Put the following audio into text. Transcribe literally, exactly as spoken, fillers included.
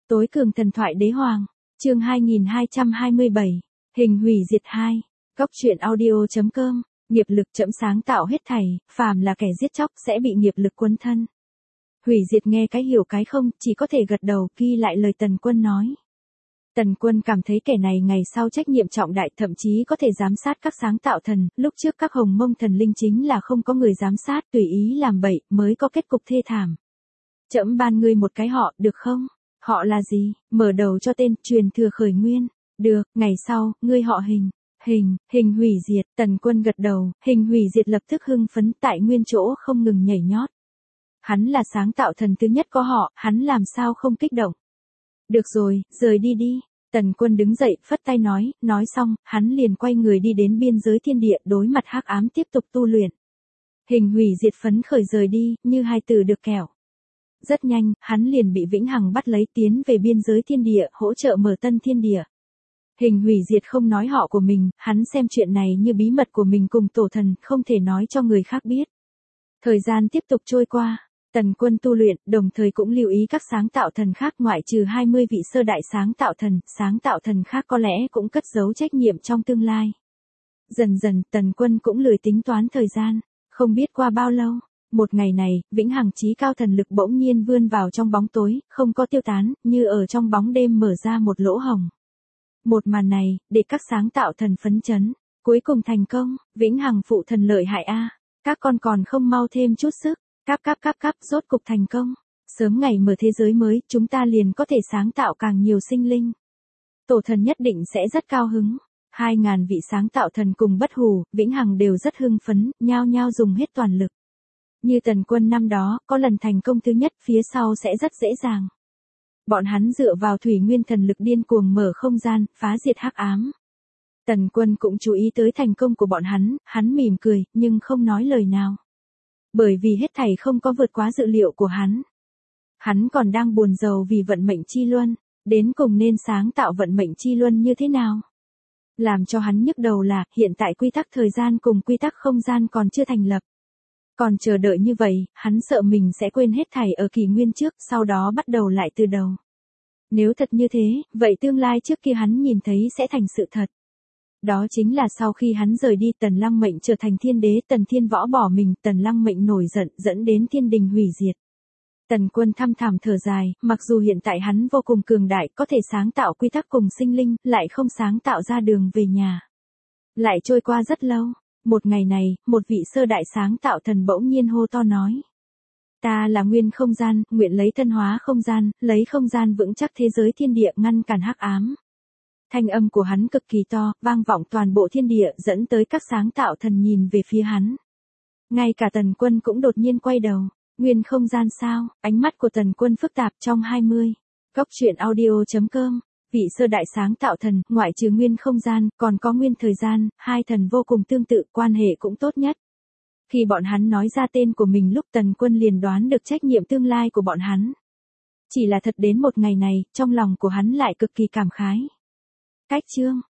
Tối cường thần thoại đế hoàng, chương hai nghìn hai trăm hai mươi bảy, hình hủy diệt hai, góc truyện audio chấm com, nghiệp lực chậm sáng tạo hết thảy, phàm là kẻ giết chóc sẽ bị nghiệp lực cuốn thân. Hủy diệt nghe cái hiểu cái không, chỉ có thể gật đầu ghi lại lời Tần Quân nói. Tần Quân cảm thấy kẻ này ngày sau trách nhiệm trọng đại, thậm chí có thể giám sát các sáng tạo thần, lúc trước các hồng mông thần linh chính là không có người giám sát, tùy ý làm bậy, mới có kết cục thê thảm. Trẫm ban ngươi một cái họ, được không? Họ là gì? Mở đầu cho tên, truyền thừa khởi nguyên. Được, ngày sau, ngươi họ hình. Hình, hình hủy diệt, Tần Quân gật đầu, hình hủy diệt lập tức hưng phấn tại nguyên chỗ không ngừng nhảy nhót. Hắn là sáng tạo thần thứ nhất có họ, hắn làm sao không kích động. Được rồi, rời đi đi. Tần Quân đứng dậy, phất tay nói, nói xong, hắn liền quay người đi đến biên giới thiên địa, đối mặt hắc ám tiếp tục tu luyện. Hình hủy diệt phấn khởi rời đi, như hai từ được kẻo. Rất nhanh, hắn liền bị Vĩnh Hằng bắt lấy tiến về biên giới thiên địa, hỗ trợ mở tân thiên địa. Hình hủy diệt không nói họ của mình, hắn xem chuyện này như bí mật của mình cùng tổ thần, không thể nói cho người khác biết. Thời gian tiếp tục trôi qua, Tần Quân tu luyện, đồng thời cũng lưu ý các sáng tạo thần khác, ngoại trừ hai mươi vị sơ đại sáng tạo thần, sáng tạo thần khác có lẽ cũng cất giấu trách nhiệm trong tương lai. Dần dần, Tần Quân cũng lười tính toán thời gian, không biết qua bao lâu. Một ngày này, Vĩnh Hằng chí cao thần lực bỗng nhiên vươn vào trong bóng tối, không có tiêu tán, như ở trong bóng đêm mở ra một lỗ hổng. Một màn này, để các sáng tạo thần phấn chấn, cuối cùng thành công, Vĩnh Hằng phụ thần lợi hại a, các con còn không mau thêm chút sức, cáp cáp cáp cáp, rốt cục thành công, sớm ngày mở thế giới mới, chúng ta liền có thể sáng tạo càng nhiều sinh linh. Tổ thần nhất định sẽ rất cao hứng. Hai ngàn vị sáng tạo thần cùng Bất Hủ, Vĩnh Hằng đều rất hưng phấn, nhao nhao dùng hết toàn lực. Như Tần Quân năm đó, có lần thành công thứ nhất, phía sau sẽ rất dễ dàng. Bọn hắn dựa vào thủy nguyên thần lực điên cuồng mở không gian, phá diệt hắc ám. Tần Quân cũng chú ý tới thành công của bọn hắn, hắn mỉm cười, nhưng không nói lời nào. Bởi vì hết thảy không có vượt quá dự liệu của hắn. Hắn còn đang buồn rầu vì vận mệnh chi luân, đến cùng nên sáng tạo vận mệnh chi luân như thế nào. Làm cho hắn nhức đầu là, hiện tại quy tắc thời gian cùng quy tắc không gian còn chưa thành lập. Còn chờ đợi như vậy, hắn sợ mình sẽ quên hết thảy ở kỷ nguyên trước, sau đó bắt đầu lại từ đầu. Nếu thật như thế, vậy tương lai trước kia hắn nhìn thấy sẽ thành sự thật. Đó chính là sau khi hắn rời đi, Tần Lăng Mệnh trở thành thiên đế, Tần Thiên Võ bỏ mình, Tần Lăng Mệnh nổi giận, dẫn đến thiên đình hủy diệt. Tần Quân thăm thẳm thở dài, mặc dù hiện tại hắn vô cùng cường đại, có thể sáng tạo quy tắc cùng sinh linh, lại không sáng tạo ra đường về nhà. Lại trôi qua rất lâu. Một ngày này, một vị sơ đại sáng tạo thần bỗng nhiên hô to nói. Ta là nguyên không gian, nguyện lấy thân hóa không gian, lấy không gian vững chắc thế giới thiên địa, ngăn cản hắc ám. Thanh âm của hắn cực kỳ to, vang vọng toàn bộ thiên địa, dẫn tới các sáng tạo thần nhìn về phía hắn. Ngay cả Tần Quân cũng đột nhiên quay đầu. Nguyên không gian sao? Ánh mắt của Tần Quân phức tạp. Trong hai mươi. Góc truyện audio chấm com. Vị sơ đại sáng tạo thần, ngoại trừ nguyên không gian, còn có nguyên thời gian, hai thần vô cùng tương tự, quan hệ cũng tốt nhất. Khi bọn hắn nói ra tên của mình lúc, Tần Quân liền đoán được trách nhiệm tương lai của bọn hắn. Chỉ là thật đến một ngày này, trong lòng của hắn lại cực kỳ cảm khái. Cách chương,